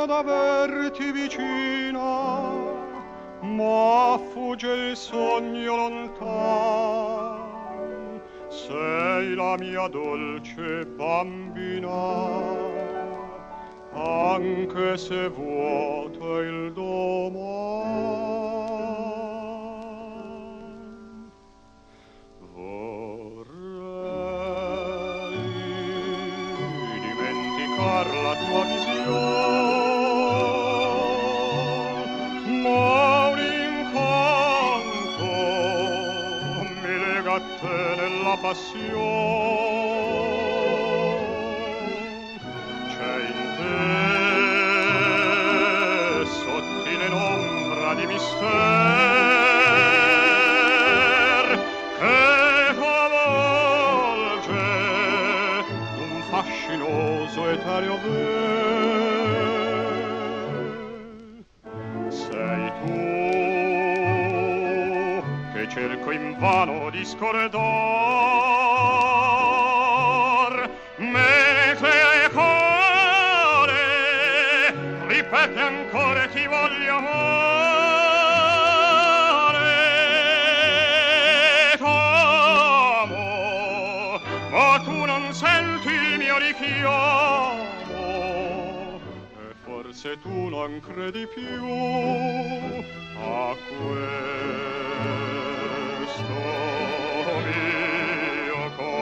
d'averti vicina, ma fugge il sogno lontan. Sei la mia dolce bambina, anche se vuoto il doman. Vorrei dimenticar la tua visione, ma un incanto mi lega a te nella passione. C'è in te sottile l'ombra di mister che avvolge un fascinoso etereo vel. Sei tu che cerco invano di scordar, mentre ripete ancora ti voglio amare. T'amo, ma tu non senti il mio richiamo, e forse tu non credi più a questo mio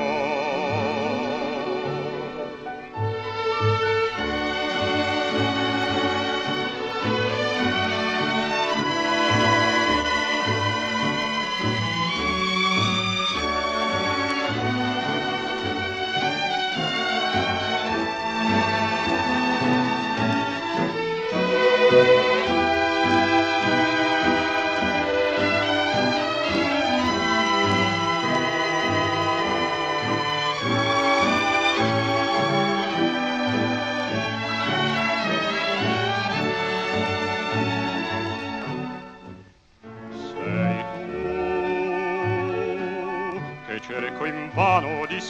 cerco invano di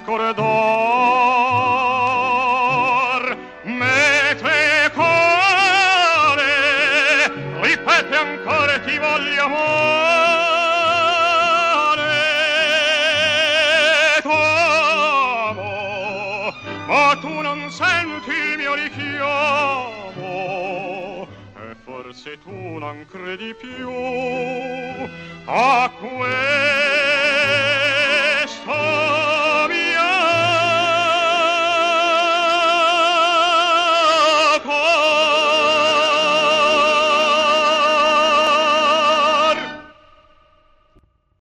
scordar, mentre cuore ripete ancora ti voglio amare. T'amo, ma tu non senti il mio richiamo, e forse tu non credi più a